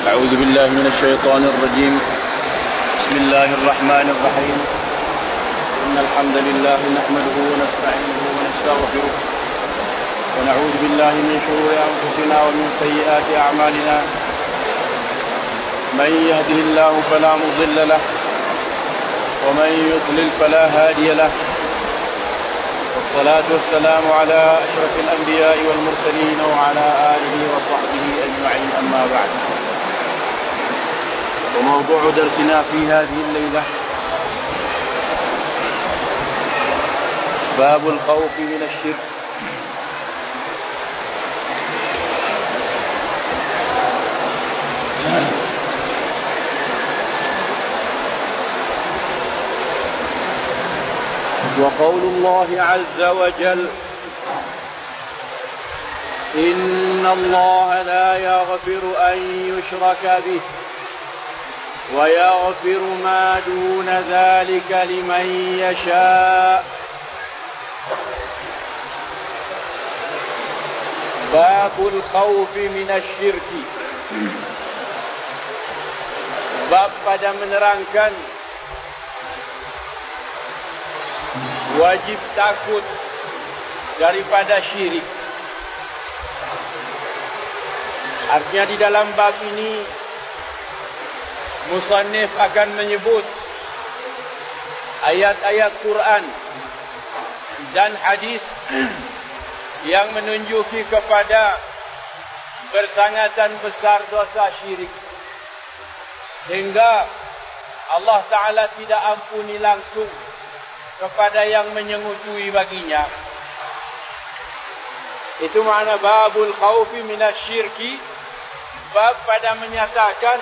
أعوذ بالله من الشيطان الرجيم. بسم الله الرحمن الرحيم. إن الحمد لله نحمده ونستعينه ونستغفره ونعوذ بالله من شرور أنفسنا ومن سيئات أعمالنا. من يهده الله فلا مضل له ومن يضلل فلا هادي له. والصلاة والسلام على أشرف الأنبياء والمرسلين وعلى آله وصحبه أجمعين. أما بعد، وموضوع درسنا في هذه الليلة باب الخوف من الشرك. وقول الله عز وجل: إن الله لا يغفر أن يشرك به ويغفر ما دون ذلك لمن يشاء. باب الخوف من الشرك. Bab pada menerangkan wajib takut daripada syirik. Artinya di dalam bab ini musannif akan menyebut ayat-ayat Quran dan hadis yang menunjuki kepada bersangatan besar dosa syirik, hingga Allah Ta'ala tidak ampuni langsung kepada yang menyengutui baginya. Itu makna babul khawfi minasyirki. Bab pada menyatakan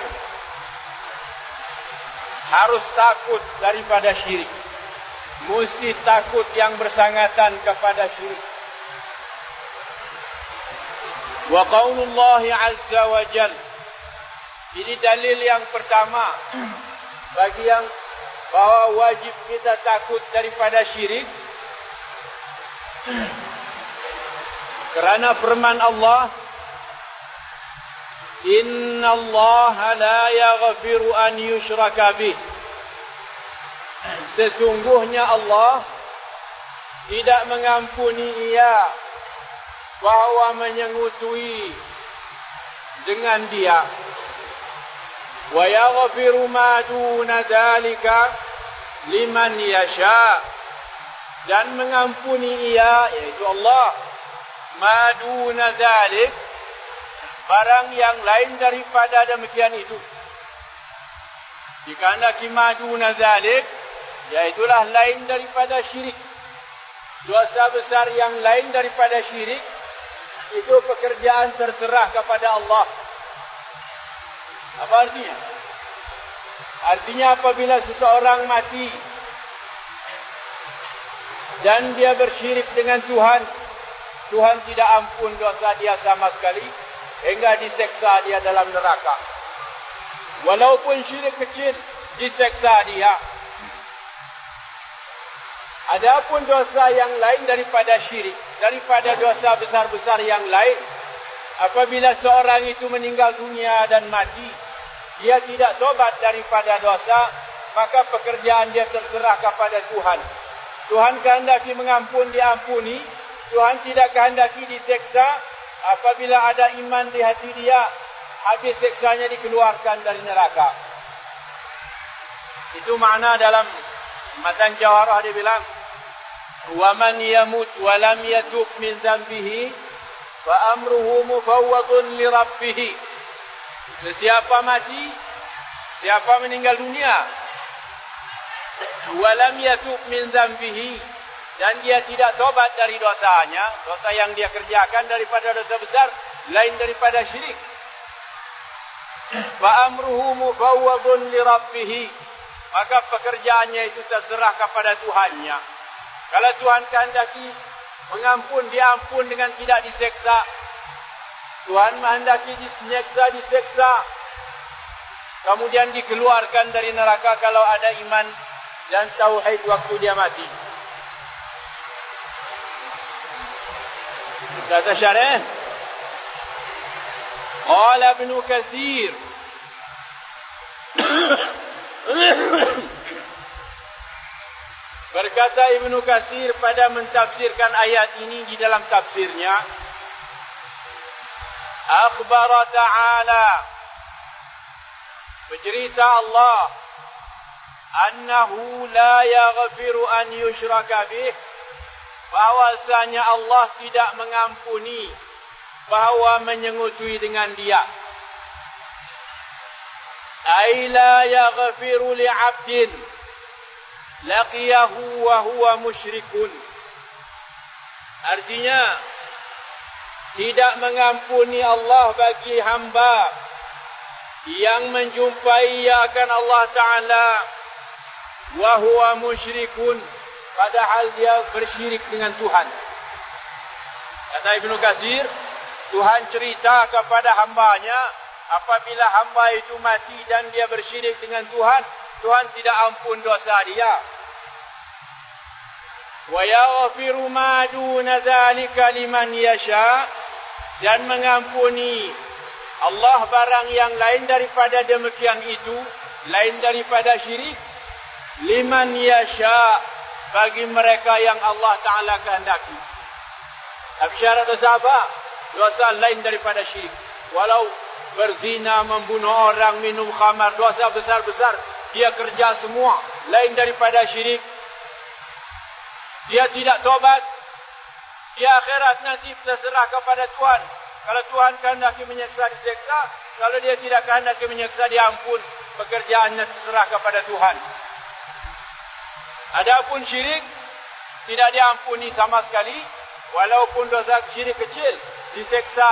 harus takut daripada syirik. Mesti takut yang bersangatan kepada syirik. Wa qaulullahi azza wa jal. Ini dalil yang pertama bagi yang bahawa wajib kita takut daripada syirik, kerana firman Allah: Inna Allah la yaghfiru an yushraka bih. Sesungguhnya Allah tidak mengampuni ia bahawa menyengutui dengan dia. Wa yaghfiru ma duna dzalika liman yasha. Dan mengampuni ia, yaitu Allah, ma duna dzalik, barang yang lain daripada demikian itu. Dikandaki ma duna dzalik, yaitulah lain daripada syirik. Dosa besar yang lain daripada syirik, itu pekerjaan terserah kepada Allah. Apa artinya? Artinya apabila seseorang mati dan dia bersyirik dengan Tuhan, Tuhan tidak ampun dosa dia sama sekali, hingga diseksa dia dalam neraka. Walaupun syirik kecil, diseksa dia. Adapun dosa yang lain daripada syirik, daripada dosa besar-besar yang lain, apabila seorang itu meninggal dunia dan mati, dia tidak tobat daripada dosa, maka pekerjaan dia terserah kepada Tuhan. Tuhan kehendaki mengampun, diampuni. Tuhan tidak kehendaki diseksa. Apabila ada iman di hati dia, habis seksanya dikeluarkan dari neraka. Itu makna dalam Matan Jawarah dia bilang: Wa man yamut wa lam yatub min dzambihi fa amruhu mufawwadun li rabbih. Sesiapa mati, siapa meninggal dunia, wa lam yatub min dzambihi, dan dia tidak tobat dari dosanya, dosa yang dia kerjakan daripada dosa besar lain daripada syirik, fa amruhu mufawwadun li rabbih, maka pekerjaannya itu terserah kepada Tuhannya. Kalau Tuhan kehendaki mengampun, diampun dengan tidak diseksa. Tuhan menghendaki diseksa, kemudian dikeluarkan dari neraka kalau ada iman dan tauhid waktu dia mati. Kata syarih, qala Ibnu Katsir Berkata Ibnu Katsir pada mentafsirkan ayat ini di dalam tafsirnya, akhbara ta'ala, bercerita Allah, annahu la yaghfiru an yushraka bih, bahwasanya Allah tidak mengampuni bahawa menyengutui dengan dia. Ay la yaghfiru li'abdin laqiyahu wa huwa musyrikun. Artinya, tidak mengampuni Allah bagi hamba yang menjumpai akan Allah Ta'ala wa huwa musyrikun, padahal dia bersyirik dengan Tuhan. Kata Ibnu Katsir, Tuhan cerita kepada hambanya, apabila hamba itu mati dan dia bersyirik dengan Tuhan, Tuhan tidak ampun dosa dia. Wa yaghfiru ma duna dzalika liman yasha, dan mengampuni Allah barang yang lain daripada demikian itu, lain daripada syirik, liman yasha, bagi mereka yang Allah Ta'ala kehendaki. Tapi syarat dosa apa? Dosa lain daripada syirik. Walau berzina, membunuh orang, minum khamar, dosa besar-besar, dia kerja semua, lain daripada syirik. Dia tidak tobat, dia akhirat nanti terserah kepada Tuhan. Kalau Tuhan kehendaki menyeksa, diseksa. Kalau dia tidak kehendaki menyeksa, diampun. Pekerjaannya terserah kepada Tuhan. Adapun syirik, tidak diampuni sama sekali. Walaupun dosa syirik kecil, diseksa.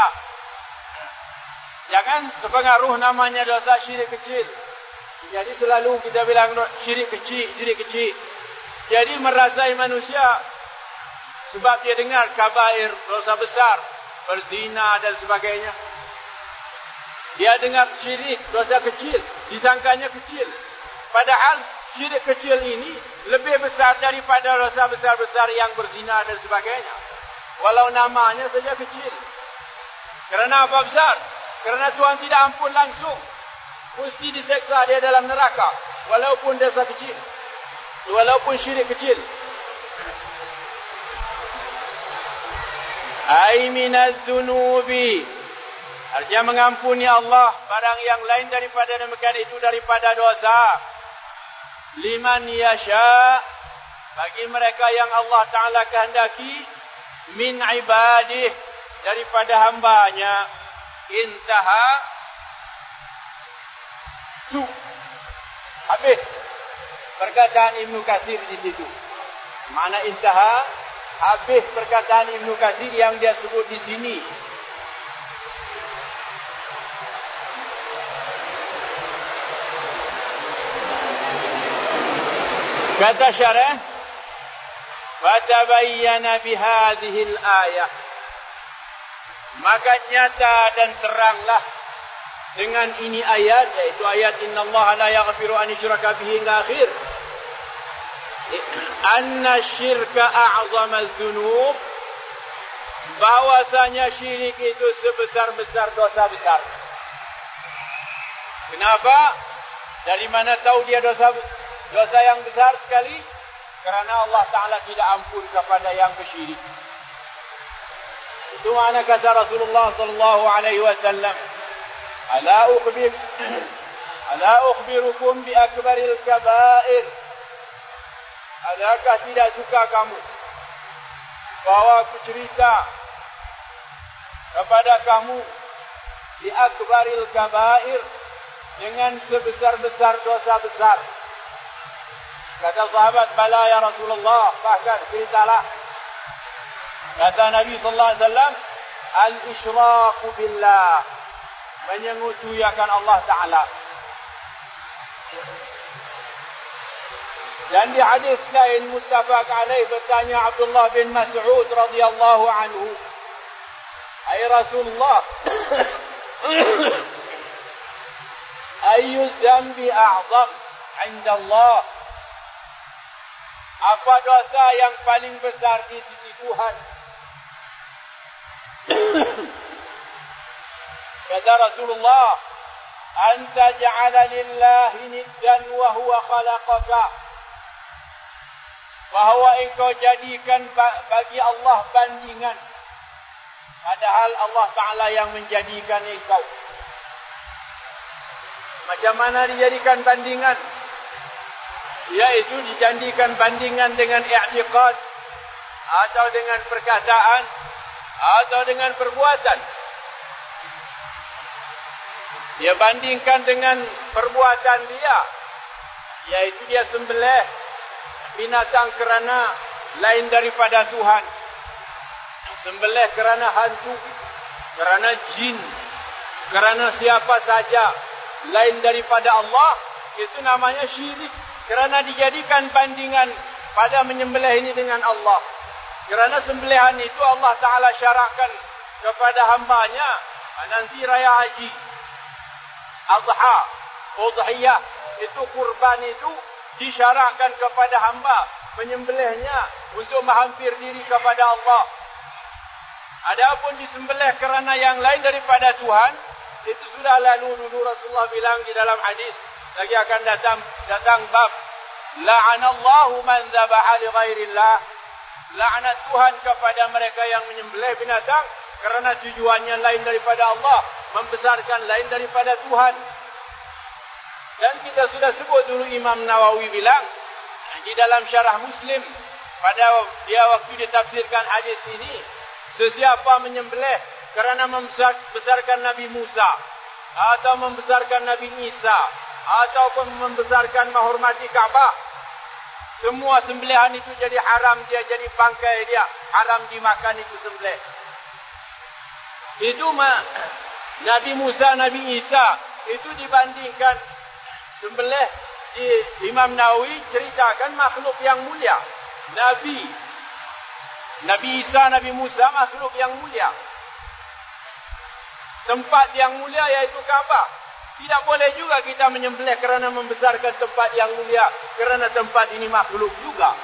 Jangan terpengaruh namanya dosa syirik kecil. Jadi selalu kita bilang syirik kecil, syirik kecil. Jadi merasai manusia sebab dia dengar kabair, dosa besar, berzina dan sebagainya. Dia dengar syirik, dosa kecil, disangkanya kecil. Padahal syirik kecil ini lebih besar daripada dosa besar-besar yang berzina dan sebagainya. Walau namanya saja kecil. Kerana apa besar? Kerana Tuhan tidak ampun langsung. Mesti diseksa dia dalam neraka. Walaupun dosa kecil. Walaupun syirik kecil. Ay minadz-dzunubi, artinya mengampuni Allah barang yang lain daripada demikian itu daripada dosa. Liman yasha, bagi mereka yang Allah Ta'ala kehendaki, min ibadih, daripada hambanya. Intaha su, habis perkataan Ibnu Katsir di situ. Mana intaha? Habis perkataan Ibnu Katsir yang dia sebut di sini. Kata syarah, fatabayyana bihadhihi al-ayah, maka nyata dan teranglah dengan ini ayat, yaitu ayat innallaha la yaghfiru an yushraka bihi hingga akhir. Anna syirka a'zama dzunub, bahwasanya syirik itu sebesar-besar dosa besar. Kenapa? Dari mana tahu dia dosa yang besar sekali? Kerana Allah Ta'ala tidak ampun kepada yang bersyirik. Itu makna kata Rasulullah sallallahu alaihi wasallam, ala ukhbirukum bi akbaril kaba'ir. Adakah tidak suka kamu bahawa aku cerita kepada kamu di akbaril kaba'ir, dengan sebesar-besar dosa besar? Kata sahabat, bala ya Rasulullah, bahkan ceritalah. Kata Nabi sallallahu alaihi wasallam, al-isyraku billah, menyengutui akan Allah Ta'ala. Dan di hadis lain muttafaq alaih, bertanya Abdullah bin Mas'ud radhiyallahu anhu, ay Rasulullah, ayyu dzambi a'zam 'inda Allah, apa dosa yang paling besar di sisi Tuhan? Kata Rasulullah, anta ja'ala lillahi niddan wa huwa khalaqaka, bahawa engkau jadikan bagi Allah bandingan, padahal Allah Ta'ala yang menjadikan engkau. Macam mana dijadikan bandingan? Iaitu dijadikan bandingan dengan i'tiqad, atau dengan perkataan, atau dengan perbuatan. Dia bandingkan dengan perbuatan dia, iaitu dia sembelih binatang kerana lain daripada Tuhan, sembelih kerana hantu, kerana jin, kerana siapa saja lain daripada Allah. Itu namanya syirik, kerana dijadikan bandingan pada menyembelih ini dengan Allah. Kerana sembelihan itu Allah Ta'ala syarakkan kepada hambanya nanti raya haji, adha, udhiyah, itu kurban itu disyarakkan kepada hamba menyembelihnya untuk menghampir diri kepada Allah. Adapun disembelih kerana yang lain daripada Tuhan, itu sudah lalu dulu Rasulullah bilang di dalam hadis. Lagi akan datang bab la'anallahu man dhabaha li ghairillah. Laknat Tuhan kepada mereka yang menyembelih binatang kerana tujuannya lain daripada Allah, membesarkan lain daripada Tuhan. Dan kita sudah sebut dulu Imam Nawawi bilang di dalam syarah Muslim, pada dia waktu ditafsirkan hadis ini, sesiapa menyembelih kerana membesarkan Nabi Musa, atau membesarkan Nabi Isa, ataupun membesarkan menghormati Kaabah, semua sembelihan itu jadi haram, dia jadi bangkai dia, haram dimakan itu sembelih. Itu Nabi Musa, Nabi Isa, itu dibandingkan sembelih di Imam Nawawi ceritakan makhluk yang mulia. Nabi Isa, Nabi Musa makhluk yang mulia. Tempat yang mulia yaitu Kaabah. Tidak boleh juga kita menyembelih kerana membesarkan tempat yang mulia, kerana tempat ini makhluk juga.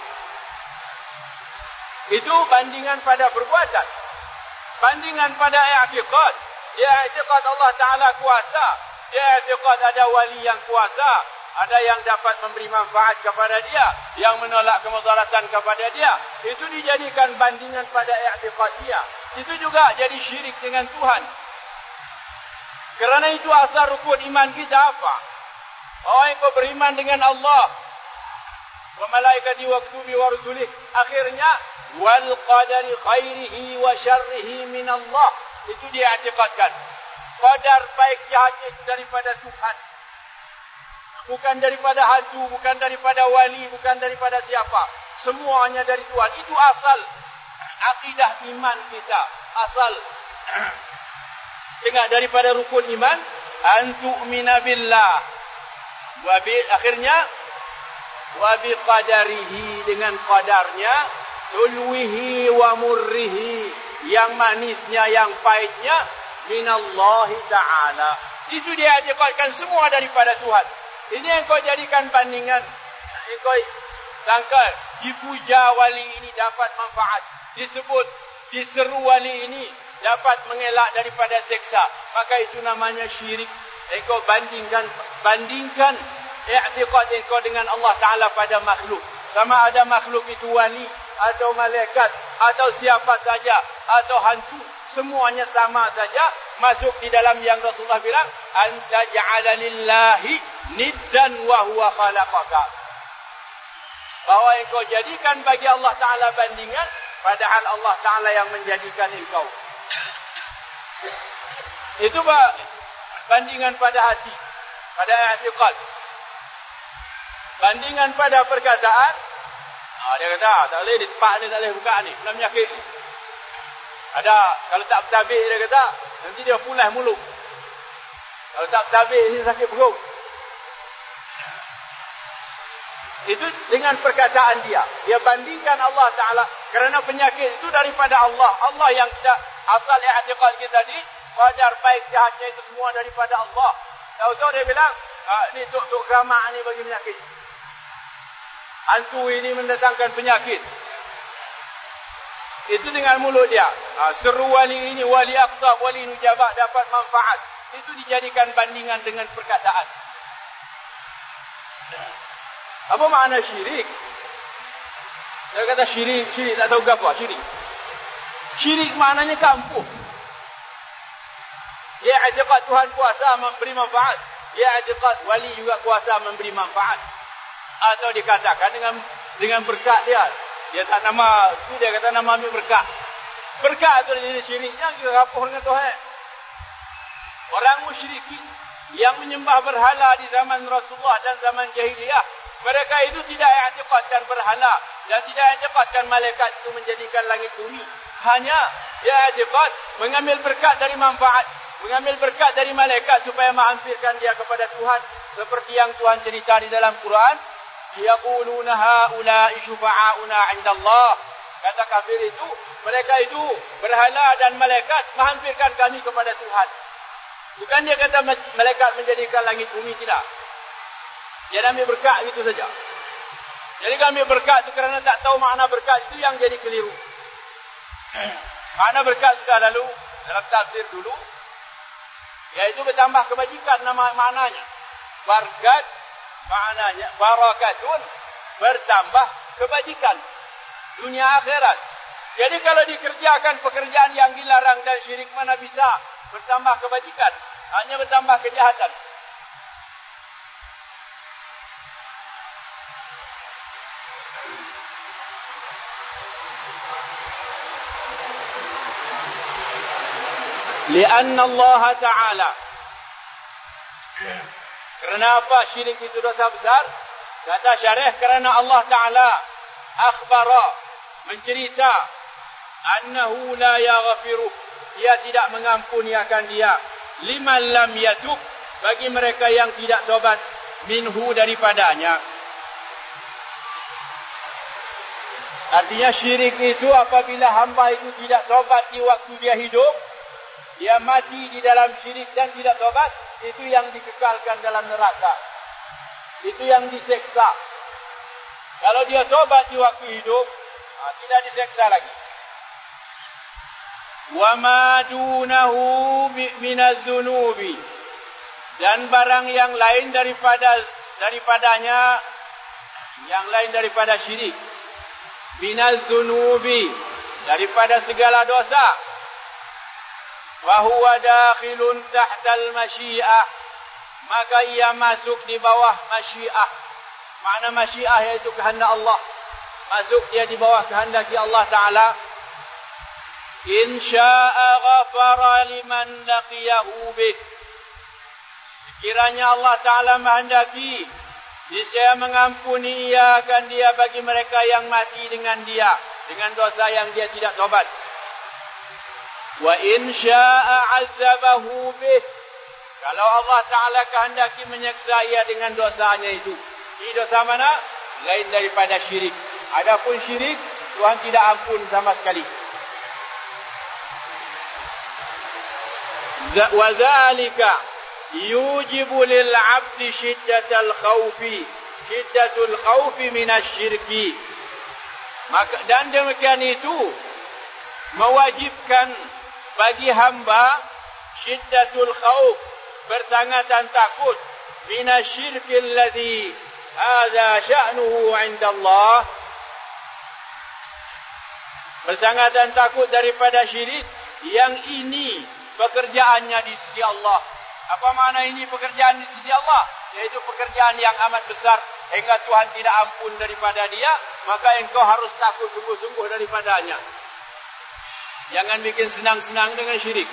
Itu bandingan pada perbuatan. Bandingan pada i'tiqad. Dia i'tiqad Allah Ta'ala kuasa. Dia i'tiqad ada wali yang kuasa. Ada yang dapat memberi manfaat kepada dia, yang menolak kemudaratan kepada dia. Itu dijadikan bandingan pada i'tiqad dia. Itu juga jadi syirik dengan Tuhan. Kerana itu asal rukun iman kita apa? Oh, engkau beriman dengan Allah, wa malaikati wa kutubi wa rusulih. Akhirnya wal qadari khairihi wa syarrihi min Allah. Itu dia i'tiqadkan. Qadar baik jahatnya itu daripada Tuhan. Bukan daripada hantu, bukan daripada wali, bukan daripada siapa. Semuanya dari Tuhan. Itu asal akidah iman kita. Asal setengah daripada rukun iman, antu'mina billah. Akhirnya wa biqadarihi, dengan qadarnya, ulwihi wa murrihi, yang manisnya, yang pahitnya, minallahi ta'ala. Itu dia i'tiqadkan semua daripada Tuhan. Ini yang kau jadikan bandingan. Yang kau sangka dipuja wali ini dapat manfaat, disebut diseru wali ini dapat mengelak daripada seksa, maka itu namanya syirik. Engkau bandingkan i'tiqad engkau dengan Allah Ta'ala pada makhluk. Sama ada makhluk itu wali, atau malaikat, atau siapa saja, atau hantu, semuanya sama saja masuk di dalam yang Rasulullah bilang, anta ja'ala lillahi niddan wa huwa khalaqaka. Bahwa engkau jadikan bagi Allah Ta'ala bandingan, padahal Allah Ta'ala yang menjadikan engkau. Itu bandingan pada hati, pada i'tiqad. Bandingan pada perkataan, dia kata tak boleh ditempat ni, tak boleh buka ni, kena menyakit. Ada, kalau tak bertabik dia kata, nanti dia pulas mulut. Kalau tak bertabik dia sakit perut. Itu dengan perkataan dia. Dia bandingkan Allah Ta'ala. Kerana penyakit itu daripada Allah. Allah yang kita, asal i'tiqad kita tadi, qadar baik jahatnya itu semua daripada Allah. Tahu-tahu dia bilang, ni tuk keramak ni bagi penyakit. Hantu ini mendatangkan penyakit. Itu dengan mulut dia. Seru wali ini, wali aqtab, wali nujabat dapat manfaat. itu dijadikan bandingan dengan perkataan. Apa makna syirik? Dia kata syirik tak tahu apa syirik. Syirik maknanya kampuh. Dia i'tiqad Tuhan kuasa memberi manfaat. Dia i'tiqad wali juga kuasa memberi manfaat. Atau dikatakan dengan berkat dia. Dia tak nama tu, dia kata nama ambil berkat. Berkat itu jadi syiriknya kita kampuh dengan Tuhan. Orang musyrikin yang menyembah berhala di zaman Rasulullah dan zaman jahiliyah, mereka itu tidak i'tiqadkan berhala dan tidak i'tiqadkan malaikat itu menjadikan langit bumi. Hanya dia i'tiqad mengambil berkat dari manfaat, mengambil berkat dari malaikat supaya menghampirkan dia kepada Tuhan. Seperti yang Tuhan cerita di dalam Quran, yaquluna haula'i syufa'auna 'inda Allah. Kata kafir itu, mereka itu berhala dan malaikat menghampirkan kami kepada Tuhan. Bukan dia kata malaikat menjadikan langit bumi, tidak. Dia ambil berkat itu saja. Jadi kami berkat itu kerana tak tahu makna berkat itu yang jadi keliru. Makna berkat sudah lalu dalam tafsir dulu, yaitu bertambah kebajikan maknanya. Barkat maknanya barakatun, bertambah kebajikan dunia akhirat. Jadi kalau dikerjakan pekerjaan yang dilarang dan syirik, mana bisa bertambah kebajikan, hanya bertambah kejahatan. Lianna Allah Ta'ala, kerana apa syirik itu dosa besar? Kata syarih, kerana Allah Ta'ala akhbara, mencerita, annahu la yaghfiru, dia tidak mengampuni akan dia, liman lam yatub, bagi mereka yang tidak tobat, minhu, daripadanya. Artinya syirik itu apabila hamba itu tidak tobat di waktu dia hidup, dia mati di dalam syirik dan tidak tobat, itu yang dikekalkan dalam neraka, itu yang diseksa. Kalau dia tobat di waktu hidup, tidak diseksa lagi. Wa ma dunahu minadz-dzunubi, dan barang yang lain daripadanya, yang lain daripada syirik, minadz-dzunubi, daripada segala dosa, wa huwa dakhilun tahtal masyiah, maka ia masuk di bawah masyiah. Makna masyiah yaitu kehendak Allah, masuk dia di bawah kehendak Allah Ta'ala. In sya'a ghafara liman laqiyahu bih, sekiranya Allah Ta'ala menghendaki, niscaya mengampuni ia akan dia bagi mereka yang mati dengan dia, dengan dosa yang dia tidak tobat. Wa in sya'a 'adzabahu bih, kalau Allah Ta'ala kehendaki menyeksa ia dengan dosanya itu. Ini dosa mana? Lain daripada syirik. Adapun syirik, Tuhan tidak ampun sama sekali. Wa dzalika yujibu lil 'abdi shiddatal khawfi minasyirki. Maka dan demikian itu mewajibkan bagi hamba shiddatul khawf, bersangatan takut, minasyirki alladhi hadza sya'nuhu 'inda Allah, bersangatan takut daripada syirik yang ini pekerjaannya di sisi Allah. Apa makna ini pekerjaan di sisi Allah? Yaitu pekerjaan yang amat besar hingga Tuhan tidak ampun daripada dia, maka engkau harus takut sungguh-sungguh daripadanya. Jangan bikin senang-senang dengan syirik.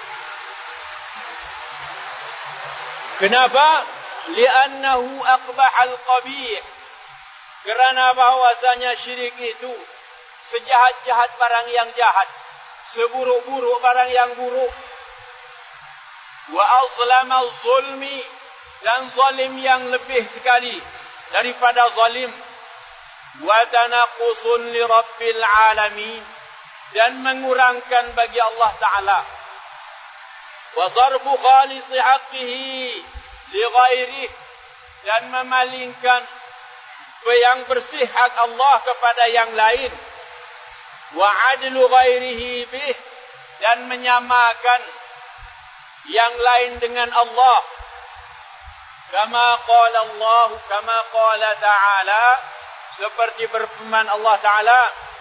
Kenapa? Li'annahu aqbahal qabih, kerana bahwasanya syirik itu sejahat-jahat barang yang jahat, seburuk-buruk barang yang buruk. Wa azlama zulmi, dan zalim yang lebih sekali daripada zalim. Wa tanaqusun li rabbil alamin, dan mengurangkan bagi Allah Ta'ala. Wa sarfu khalisi haqqihi li ghairihi, dan memalingkan yang bersih hak Allah kepada yang lain. Wa adlu ghairihi bih, dan menyamakan yang lain dengan Allah. Kama qala ta'ala, seperti berfirman Allah Ta'ala,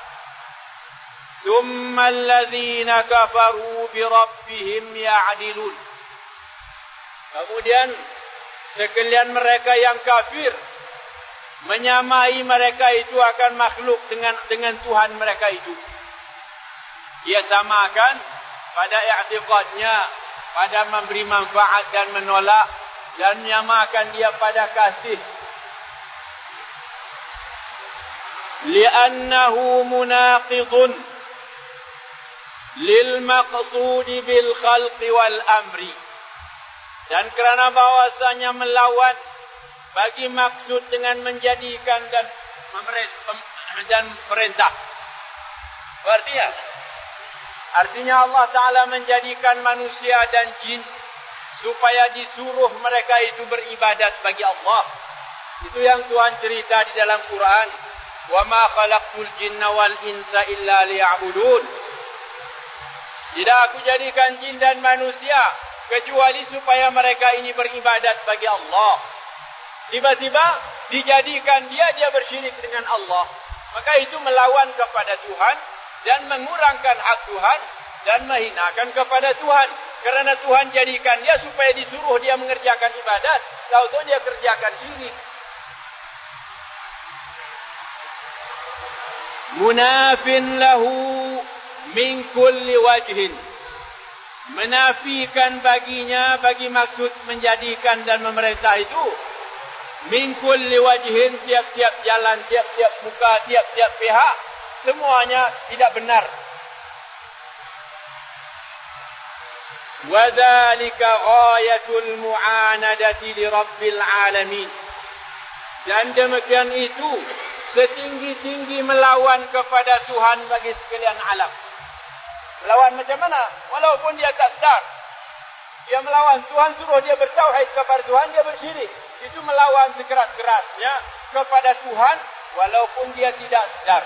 Thumma alladhina kafaru bi rabbihim ya'dilun. Kemudian sekalian mereka yang kafir menyamai mereka itu akan makhluk dengan Tuhan mereka itu. Dia samakan pada i'tiqadnya, pada memberi manfaat dan menolak, dan menyamakan dia pada kasih. Li'annahu munaqidun lil maqsudi bil khalqi wal amri. Dan kerana bahwasanya melawan bagi maksud dengan menjadikan dan perintah. Artinya Allah Ta'ala menjadikan manusia dan jin supaya disuruh mereka itu beribadat bagi Allah. Itu yang Tuhan cerita di dalam Quran. Wa ma khalaqtul jinna wal insa illa liya'budun. Tidak aku jadikan jin dan manusia kecuali supaya mereka ini beribadat bagi Allah. Tiba-tiba dijadikan dia bersyirik dengan Allah. Maka itu melawan kepada Tuhan dan mengurangkan hak Tuhan dan menghinakan kepada Tuhan. Kerana Tuhan jadikan dia supaya disuruh dia mengerjakan ibadat, tahu-tahu dia kerjakan syirik. Munafin lahu min kulli wajhin. Menafikan baginya, bagi maksud menjadikan dan memerintah itu, min kulli wajhin, tiap-tiap jalan, tiap-tiap muka, tiap-tiap pihak, semuanya tidak benar. Wa dzalika ghayatul mu'anadati li rabbil alamin. Dan demikian itu setinggi-tinggi melawan kepada Tuhan bagi sekalian alam. Melawan macam mana? Walaupun dia tak sedar. Dia melawan. Tuhan suruh dia bertauhid kepada Tuhan, dia bersyirik. Itu melawan sekeras-kerasnya kepada Tuhan walaupun dia tidak sedar.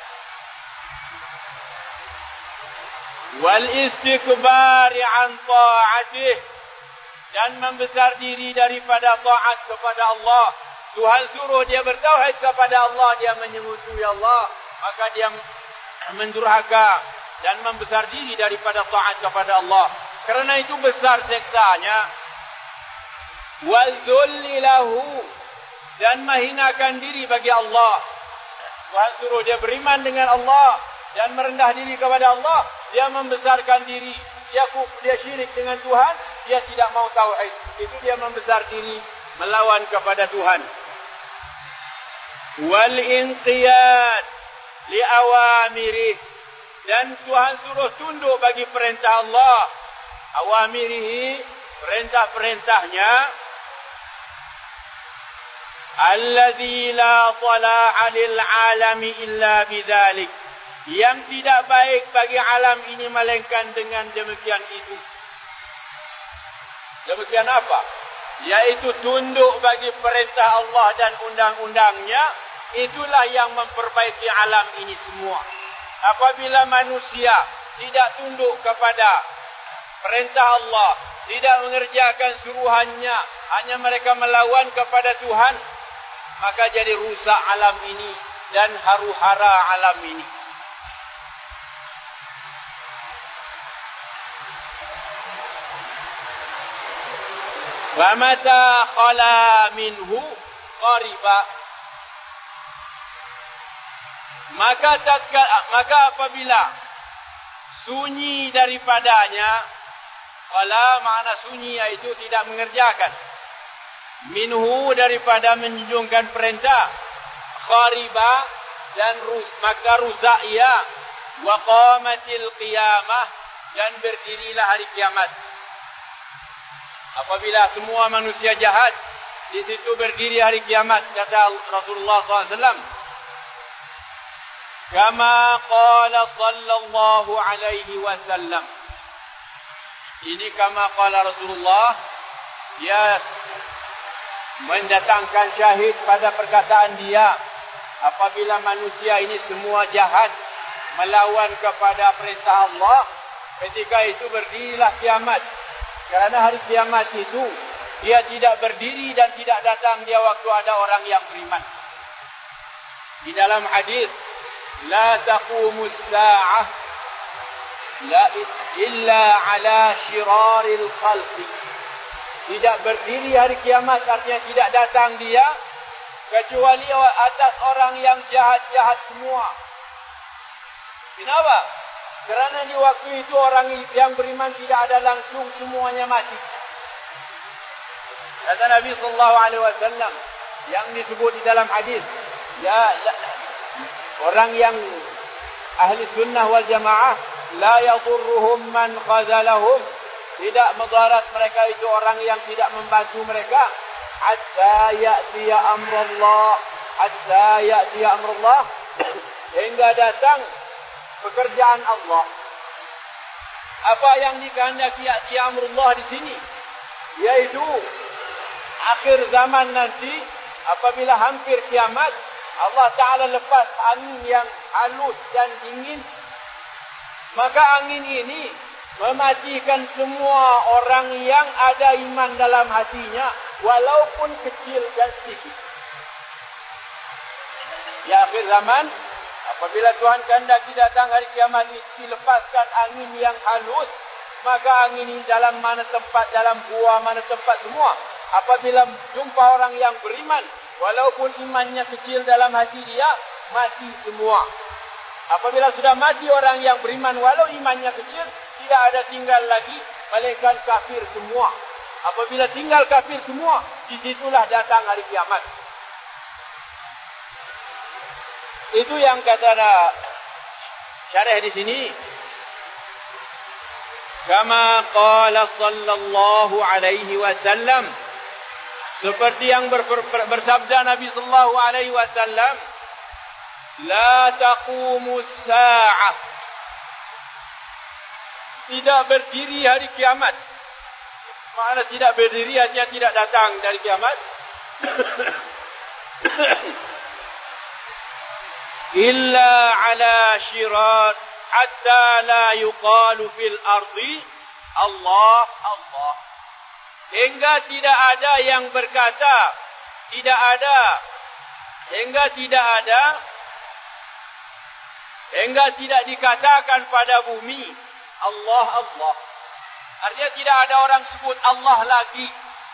Wal istikbari an ta'atih, dan membesar diri daripada taat kepada Allah. Tuhan suruh dia bertauhid kepada Allah, dia menyebutui Allah, maka dia mendurhaka dan membesar diri daripada taat kepada Allah. Kerana itu besar seksanya. Wal dhulli lahu, dan menghinakan diri bagi Allah. Tuhan suruh dia beriman dengan Allah dan merendah diri kepada Allah, dia membesarkan diri. Dia syirik dengan Tuhan, dia tidak mau tauhid. Itu dia membesar diri melawan kepada Tuhan. Wal inqiyad li awamirih, dan Tuhan suruh tunduk bagi perintah Allah. Awamirihi, perintah-perintahnya. Alladzi la salaha lil alami illa bidzalik, yang tidak baik bagi alam ini melainkan dengan demikian itu. Demikian apa? Yaitu tunduk bagi perintah Allah dan undang-undangnya. Itulah yang memperbaiki alam ini semua. Apabila manusia tidak tunduk kepada perintah Allah, tidak mengerjakan suruhannya, hanya mereka melawan kepada Tuhan, maka jadi rusak alam ini dan haru-hara alam ini. Wa mata khala minhu qariba, maka apabila sunyi daripadanya, khala makna sunyi iaitu tidak mengerjakan, minhu daripada menjunjungkan perintah, khariba dan maka rusak ia, wa qamatil qiyamah, dan berdirilah hari kiamat. Apabila semua manusia jahat, di situ berdiri hari kiamat, kata Rasulullah SAW. Kama qala sallallahu alaihi wasallam. Ini kama qala Rasulullah, dia mendatangkan syahid pada perkataan dia. Apabila manusia ini semua jahat, melawan kepada perintah Allah, ketika itu berdirilah kiamat. Kerana hari kiamat itu, dia tidak berdiri dan tidak datang dia waktu ada orang yang beriman. Di dalam hadis, la taqumus sa'ah illa ala syiraril khalqi. Tidak berdiri hari kiamat artinya tidak datang dia kecuali atas orang yang jahat-jahat semua. Kenapa? Kerana di waktu itu orang yang beriman tidak ada langsung semuanya mati. Kata Nabi sallallahu alaihi wasallam yang disebut di dalam hadis, orang yang ahli sunnah wal jamaah la yadurruhum man khazalahum, tidak mudarat mereka itu orang yang tidak membantu mereka hatta ya'tiya amrullah hingga datang pekerjaan Allah. Apa yang dikehendaki ya'tiya amrullah di sini yaitu akhir zaman nanti apabila hampir kiamat, Allah Ta'ala lepas angin yang halus dan dingin, maka angin ini mematikan semua orang yang ada iman dalam hatinya, walaupun kecil dan sedikit. Di akhir zaman, apabila Tuhan kehendaki datang hari kiamat itu, dilepaskan angin yang halus, maka angin ini dalam mana tempat, dalam gua, mana tempat semua. Apabila jumpa orang yang beriman, walaupun imannya kecil dalam hati dia, mati semua. Apabila sudah mati orang yang beriman, walau imannya kecil, tidak ada tinggal lagi, malaikat kafir semua. Apabila tinggal kafir semua, disitulah datang hari kiamat. Itu yang kata syarah di sini. Kama qala sallallahu alaihi wasallam, seperti yang bersabda Nabi sallallahu alaihi wasallam, la taqumus sa'ah, tidak berdiri hari kiamat. Makna tidak berdiri artinya tidak datang dari kiamat. Illa ala syirar hatta la yuqalu fil ardi Allah Allah. Hingga tidak ada yang berkata, hingga tidak dikatakan pada bumi Allah Allah. Artinya tidak ada orang sebut Allah lagi.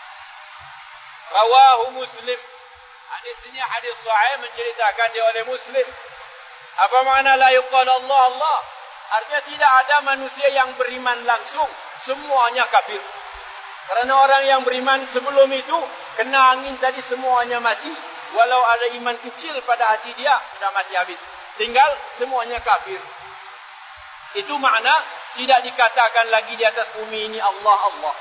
Rawahu Muslim. Hadis ini hadis sahih, menceritakan dia oleh Muslim. Apa makna la yuqal Allah Allah? Artinya tidak ada manusia yang beriman langsung, semuanya kafir. Karena orang yang beriman sebelum itu kena angin tadi semuanya mati. Walau ada iman kecil pada hati dia, sudah mati habis. Tinggal semuanya kafir. Itu makna tidak dikatakan lagi di atas bumi ini Allah Allah.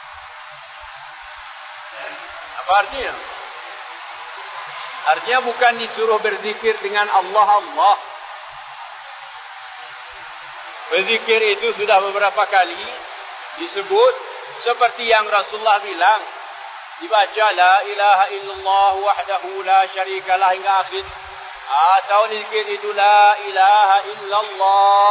Apa artinya? Artinya bukan disuruh berzikir dengan Allah Allah. Berzikir itu sudah beberapa kali disebut, seperti yang Rasulullah bilang, dibaca la ilaha illallah wahdahu la syarikalah hingga akhir. Atau zikir itu la ilaha illallah.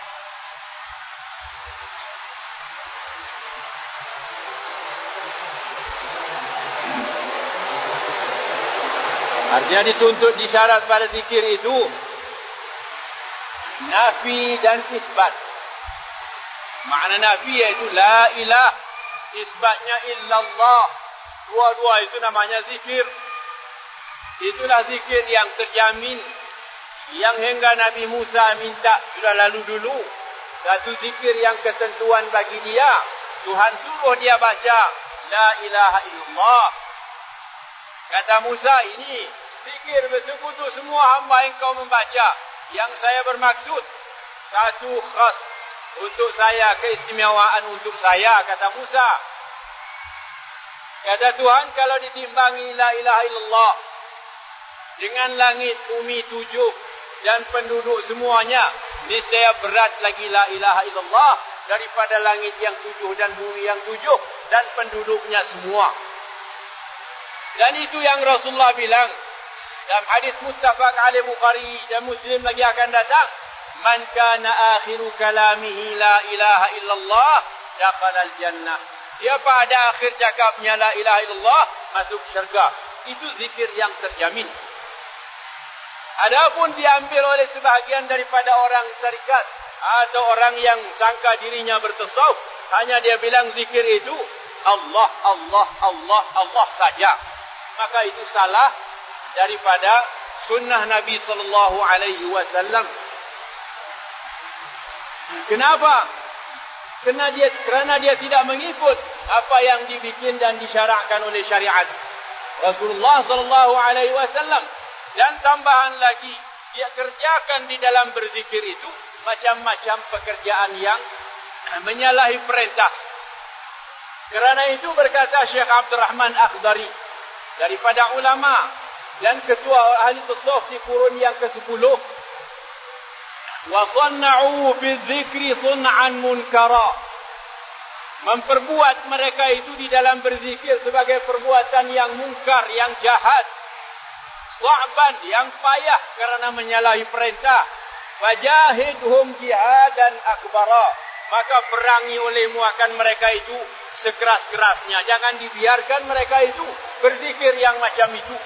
Artinya dituntut disyarat pada zikir itu nafi dan isbat. Makna nafi iaitu la ilah, isbatnya illallah. Dua-dua itu namanya zikir. Itulah zikir yang terjamin, yang hingga Nabi Musa minta sudah lalu dulu. Satu zikir yang ketentuan bagi dia, Tuhan suruh dia baca la ilaha illallah. Kata Musa, ini zikir bersekutu semua hamba yang kau membaca. Yang saya bermaksud satu khas untuk saya, keistimewaan untuk saya, kata Musa. Kata Tuhan, kalau ditimbangi la ilaha illallah dengan langit, bumi 7 dan penduduk semuanya, niscaya berat lagi la ilaha illallah daripada langit yang 7 dan bumi yang 7 dan penduduknya semua. Dan itu yang Rasulullah bilang dalam hadis muttafaq alaih Bukhari dan Muslim lagi akan datang, man kana akhiru kalamihi la ilaha illallah dakhala al-jannah. Siapa ada akhir cakapnya la ilaha illallah, masuk syurga. Itu zikir yang terjamin. Adapun diambil oleh sebahagian daripada orang tarikat atau orang yang sangka dirinya bertasawuf, hanya dia bilang zikir itu Allah, Allah, Allah, Allah saja. Maka itu salah daripada sunnah Nabi sallallahu alaihi wasallam. Kenapa? Kerana dia tidak mengikut apa yang dibikin dan disyarakkan oleh syariat Rasulullah sallallahu alaihi wasallam. Dan tambahan lagi, dia kerjakan di dalam berzikir itu macam-macam pekerjaan yang menyalahi perintah. Kerana itu berkata Syekh Abdul Rahman Akhdari daripada ulama dan ketua ahli tasawuf di kurun yang ke-10, wa sanna'u fi dzikri sun'an munkara. Memperbuat mereka itu di dalam berzikir sebagai perbuatan yang mungkar, yang jahat, sa'ban, yang payah kerana menyalahi perintah. Fajahidhum jihadan akbara. Maka perangi olehmu akan mereka itu sekeras-kerasnya. Jangan dibiarkan mereka itu berzikir yang macam itu.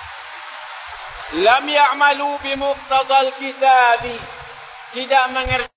Lam ya'malu bimuqtadal kitabi. Tidak mengerti